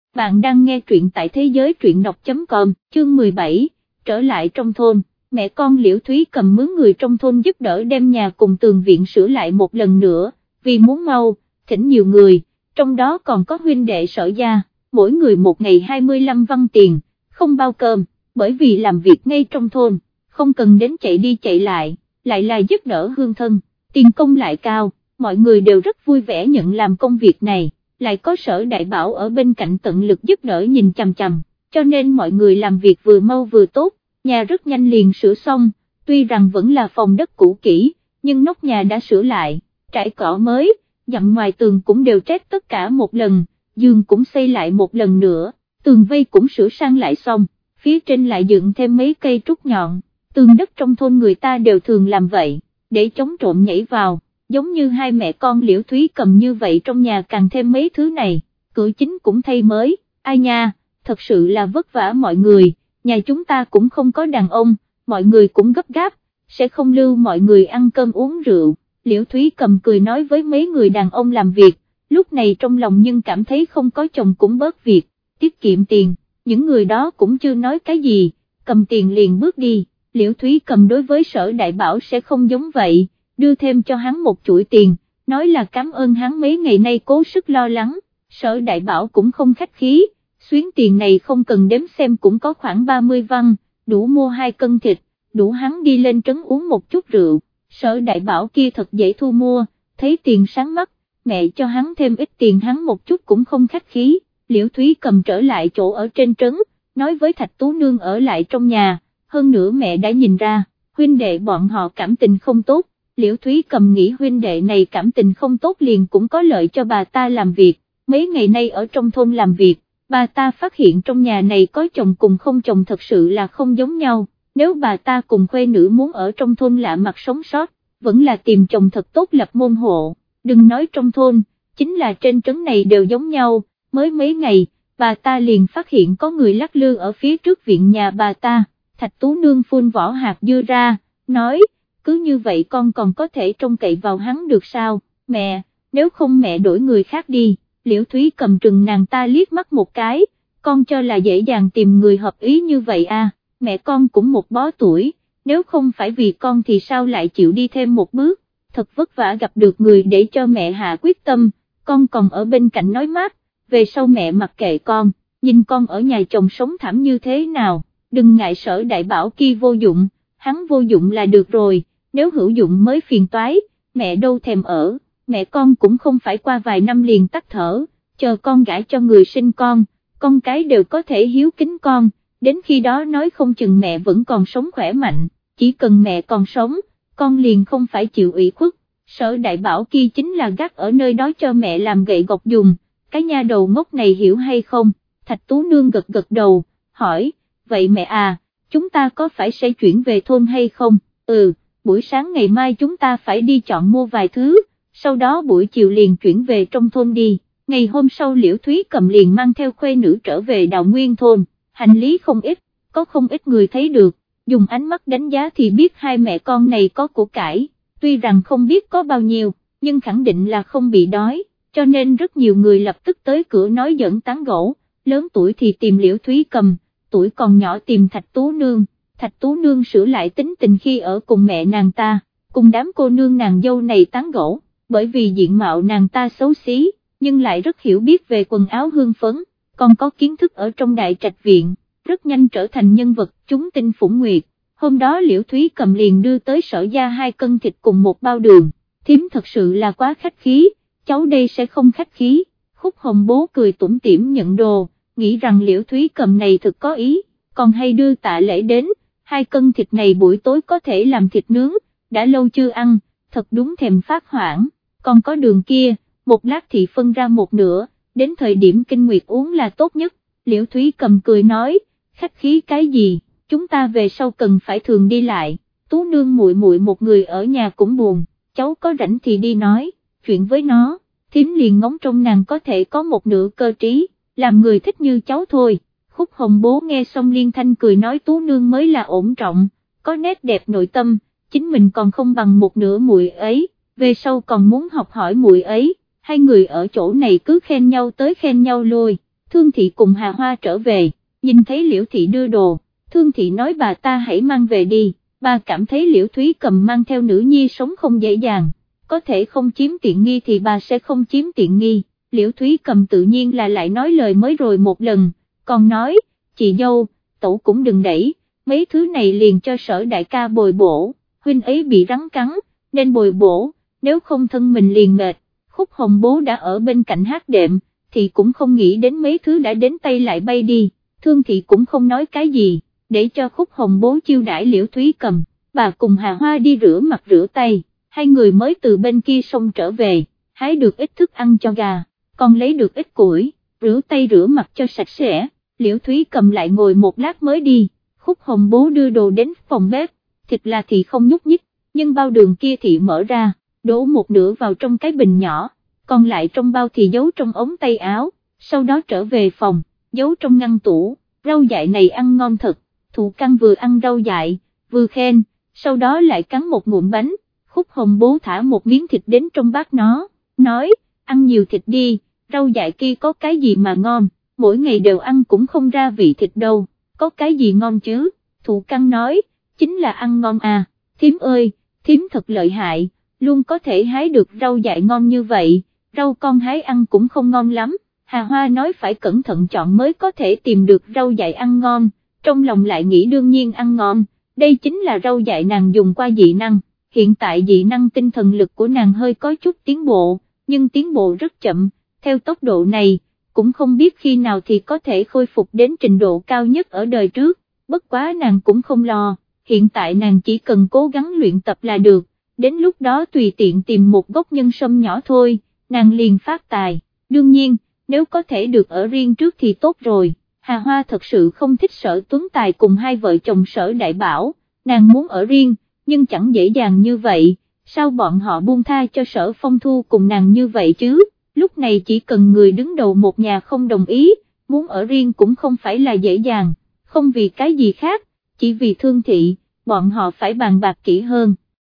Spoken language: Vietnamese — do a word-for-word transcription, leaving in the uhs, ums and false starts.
Bạn đang nghe truyện tại thế giới truyện đọc chấm com, chương mười bảy, trở lại trong thôn. Mẹ con Liễu Thúy cầm mướn người trong thôn giúp đỡ đem nhà cùng tường viện sửa lại một lần nữa, vì muốn mau, thỉnh nhiều người, trong đó còn có huynh đệ Sở gia, mỗi người một ngày hai mươi lăm văn tiền, không bao cơm, bởi vì làm việc ngay trong thôn, không cần đến chạy đi chạy lại, lại là giúp đỡ hương thân, tiền công lại cao, mọi người đều rất vui vẻ nhận làm công việc này, lại có Sở Đại Bảo ở bên cạnh tận lực giúp đỡ nhìn chằm chằm, cho nên mọi người làm việc vừa mau vừa tốt. Nhà rất nhanh liền sửa xong, tuy rằng vẫn là phòng đất cũ kỹ, nhưng nóc nhà đã sửa lại, trải cỏ mới, dặm ngoài tường cũng đều trét tất cả một lần, giường cũng xây lại một lần nữa, tường vây cũng sửa sang lại xong, phía trên lại dựng thêm mấy cây trúc nhọn, tường đất trong thôn người ta đều thường làm vậy, để chống trộm nhảy vào, giống như hai mẹ con Liễu Thúy cầm như vậy trong nhà càng thêm mấy thứ này, cửa chính cũng thay mới, ai nha, thật sự là vất vả mọi người. Nhà chúng ta cũng không có đàn ông, mọi người cũng gấp gáp, sẽ không lưu mọi người ăn cơm uống rượu, Liễu Thúy cầm cười nói với mấy người đàn ông làm việc, lúc này trong lòng nhưng cảm thấy không có chồng cũng bớt việc, tiết kiệm tiền, những người đó cũng chưa nói cái gì, cầm tiền liền bước đi, Liễu Thúy cầm đối với Sở Đại Bảo sẽ không giống vậy, đưa thêm cho hắn một chuỗi tiền, nói là cảm ơn hắn mấy ngày nay cố sức lo lắng, Sở Đại Bảo cũng không khách khí. Xuyến tiền này không cần đếm xem cũng có khoảng ba mươi văn, đủ mua hai cân thịt, đủ hắn đi lên trấn uống một chút rượu, Sở Đại Bảo kia thật dễ thu mua, thấy tiền sáng mắt, mẹ cho hắn thêm ít tiền hắn một chút cũng không khách khí, Liễu Thúy cầm trở lại chỗ ở trên trấn, nói với Thạch Tú Nương ở lại trong nhà, hơn nữa mẹ đã nhìn ra, huynh đệ bọn họ cảm tình không tốt, Liễu Thúy cầm nghĩ huynh đệ này cảm tình không tốt liền cũng có lợi cho bà ta làm việc, mấy ngày nay ở trong thôn làm việc. Bà ta phát hiện trong nhà này có chồng cùng không chồng thật sự là không giống nhau, nếu bà ta cùng khuê nữ muốn ở trong thôn lạ mặt sống sót, vẫn là tìm chồng thật tốt lập môn hộ, đừng nói trong thôn, chính là trên trấn này đều giống nhau, mới mấy ngày, bà ta liền phát hiện có người lắc lư ở phía trước viện nhà bà ta, Thạch Tú Nương phun vỏ hạt dưa ra, nói, cứ như vậy con còn có thể trông cậy vào hắn được sao, mẹ, nếu không mẹ đổi người khác đi. Liễu Thúy cầm trừng nàng ta liếc mắt một cái, con cho là dễ dàng tìm người hợp ý như vậy à, mẹ con cũng một bó tuổi, nếu không phải vì con thì sao lại chịu đi thêm một bước, thật vất vả gặp được người để cho mẹ hạ quyết tâm, con còn ở bên cạnh nói mát, về sau mẹ mặc kệ con, nhìn con ở nhà chồng sống thảm như thế nào, đừng ngại Sở Đại Bảo kia vô dụng, hắn vô dụng là được rồi, nếu hữu dụng mới phiền toái, mẹ đâu thèm ở. Mẹ con cũng không phải qua vài năm liền tắt thở, chờ con gả cho người sinh con, con cái đều có thể hiếu kính con, đến khi đó nói không chừng mẹ vẫn còn sống khỏe mạnh, chỉ cần mẹ còn sống, con liền không phải chịu ủy khuất, Sở Đại Bảo kia chính là gác ở nơi đó cho mẹ làm gậy gộc dùng, cái nha đầu ngốc này hiểu hay không, Thạch Tú Nương gật gật đầu, hỏi, vậy mẹ à, chúng ta có phải sẽ chuyển về thôn hay không, ừ, buổi sáng ngày mai chúng ta phải đi chọn mua vài thứ. Sau đó buổi chiều liền chuyển về trong thôn đi, ngày hôm sau Liễu Thúy cầm liền mang theo khuê nữ trở về Đào Nguyên thôn, hành lý không ít, có không ít người thấy được, dùng ánh mắt đánh giá thì biết hai mẹ con này có của cải, tuy rằng không biết có bao nhiêu, nhưng khẳng định là không bị đói, cho nên rất nhiều người lập tức tới cửa nói giỡn tán gẫu, lớn tuổi thì tìm Liễu Thúy cầm, tuổi còn nhỏ tìm Thạch Tú Nương, Thạch Tú Nương sửa lại tính tình khi ở cùng mẹ nàng ta, cùng đám cô nương nàng dâu này tán gẫu. Bởi vì diện mạo nàng ta xấu xí, nhưng lại rất hiểu biết về quần áo hương phấn, còn có kiến thức ở trong đại trạch viện, rất nhanh trở thành nhân vật chúng tinh phủng nguyệt. Hôm đó Liễu Thúy cầm liền đưa tới Sở gia hai cân thịt cùng một bao đường, thím thật sự là quá khách khí, cháu đây sẽ không khách khí, Khúc Hồng Bố cười tủm tỉm nhận đồ, nghĩ rằng Liễu Thúy cầm này thực có ý, còn hay đưa tạ lễ đến, hai cân thịt này buổi tối có thể làm thịt nướng, đã lâu chưa ăn, thật đúng thèm phát hoảng. Còn có đường kia, một lát thì phân ra một nửa, đến thời điểm kinh nguyệt uống là tốt nhất, Liễu Thúy cầm cười nói, khách khí cái gì, chúng ta về sau cần phải thường đi lại, Tú Nương muội muội một người ở nhà cũng buồn, cháu có rảnh thì đi nói, chuyện với nó, thím liền ngóng trông nàng có thể có một nửa cơ trí, làm người thích như cháu thôi, Khúc Hồng Bố nghe xong liên thanh cười nói Tú Nương mới là ổn trọng, có nét đẹp nội tâm, chính mình còn không bằng một nửa muội ấy. Về sau còn muốn học hỏi muội ấy, hai người ở chỗ này cứ khen nhau tới khen nhau lui, Thương Thị cùng Hà Hoa trở về, nhìn thấy Liễu Thị đưa đồ, Thương Thị nói bà ta hãy mang về đi, bà cảm thấy Liễu Thúy Cầm mang theo nữ nhi sống không dễ dàng, có thể không chiếm tiện nghi thì bà sẽ không chiếm tiện nghi. Liễu Thúy Cầm tự nhiên là lại nói lời mới rồi một lần, còn nói, chị dâu, tẩu cũng đừng đẩy, mấy thứ này liền cho Sở đại ca bồi bổ, huynh ấy bị rắn cắn, nên bồi bổ, nếu không thân mình liền mệt. Khúc Hồng Bố đã ở bên cạnh hát đệm, thì cũng không nghĩ đến mấy thứ đã đến tay lại bay đi, Thương Thị cũng không nói cái gì, để cho Khúc Hồng Bố chiêu đãi Liễu Thúy Cầm, bà cùng Hà Hoa đi rửa mặt rửa tay, hai người mới từ bên kia sông trở về, hái được ít thức ăn cho gà, còn lấy được ít củi, rửa tay rửa mặt cho sạch sẽ, Liễu Thúy Cầm lại ngồi một lát mới đi. Khúc Hồng Bố đưa đồ đến phòng bếp, thịt là thì không nhúc nhích, nhưng bao đường kia thì mở ra, đổ một nửa vào trong cái bình nhỏ, còn lại trong bao thì giấu trong ống tay áo, sau đó trở về phòng, giấu trong ngăn tủ. Rau dại này ăn ngon thật, Thụ Căn vừa ăn rau dại, vừa khen, sau đó lại cắn một ngụm bánh. Khúc Hồng Bố thả một miếng thịt đến trong bát nó, nói, ăn nhiều thịt đi, rau dại kia có cái gì mà ngon, mỗi ngày đều ăn cũng không ra vị thịt đâu, có cái gì ngon chứ? Thụ Căn nói, chính là ăn ngon à, thím ơi, thím thật lợi hại, luôn có thể hái được rau dại ngon như vậy, rau con hái ăn cũng không ngon lắm. Hà Hoa nói phải cẩn thận chọn mới có thể tìm được rau dại ăn ngon, trong lòng lại nghĩ đương nhiên ăn ngon, đây chính là rau dại nàng dùng qua dị năng, hiện tại dị năng tinh thần lực của nàng hơi có chút tiến bộ, nhưng tiến bộ rất chậm, theo tốc độ này, cũng không biết khi nào thì có thể khôi phục đến trình độ cao nhất ở đời trước, bất quá nàng cũng không lo, hiện tại nàng chỉ cần cố gắng luyện tập là được, đến lúc đó tùy tiện tìm một gốc nhân sâm nhỏ thôi, nàng liền phát tài, đương nhiên, nếu có thể được ở riêng trước thì tốt rồi. Hà Hoa thật sự không thích Sở Tuấn Tài cùng hai vợ chồng Sở Đại Bảo, nàng muốn ở riêng, nhưng chẳng dễ dàng như vậy, sao bọn họ buông tha cho Sở Phong Thu cùng nàng như vậy chứ, lúc này chỉ cần người đứng đầu một nhà không đồng ý, muốn ở riêng cũng không phải là dễ dàng, không vì cái gì khác, chỉ vì Thương Thị, bọn họ phải bàn bạc kỹ hơn.